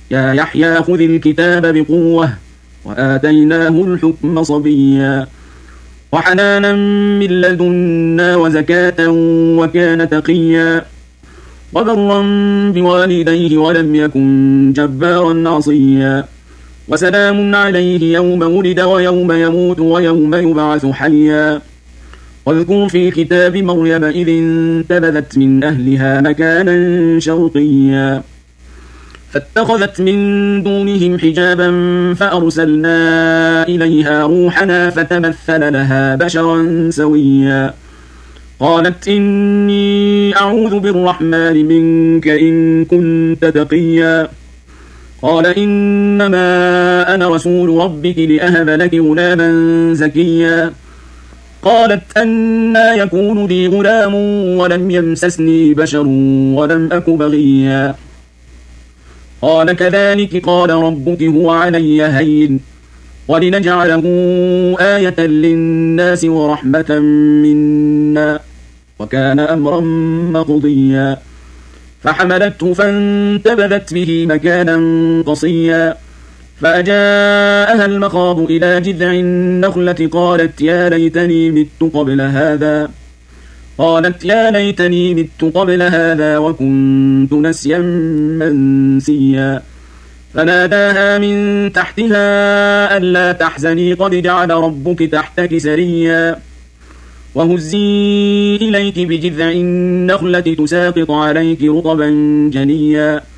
يا يحيى خذ الكتاب بقوة وآتيناه الحكم صبيا وحنانا من لدنا وزكاة وكان تقيا وبرا بوالديه ولم يكن جبارا عصيا وسلام عليه يوم ولد ويوم يموت ويوم يبعث حيا واذكر في الكتاب مريم إذ انتبذت من أهلها مكانا شرقيا فاتخذت من دونهم حجابا فأرسلنا إليها روحنا فتمثل لها بشرا سويا قالت إني أعوذ بالرحمن منك إن كنت تقيا قال إنما أنا رسول ربك لأهب لك غلاما زكيا قالت أنى يكون لي غلام ولم يمسسني بشر ولم أك بغيا قال كذلك قال ربك هو علي هين ولنجعله آية للناس ورحمة منا وكان أمرا مقضيا فحملته فانتبذت به مكانا قصيا فأجاءها المخاض إلى جذع النخلة قالت يا ليتني مت قبل هذا وكنت نسيا منسيا فناداها من تحتها ألا تحزني قد جعل ربك تحتك سريا وهزي إليك بجذع النخلة تساقط عليك رطبا جنيا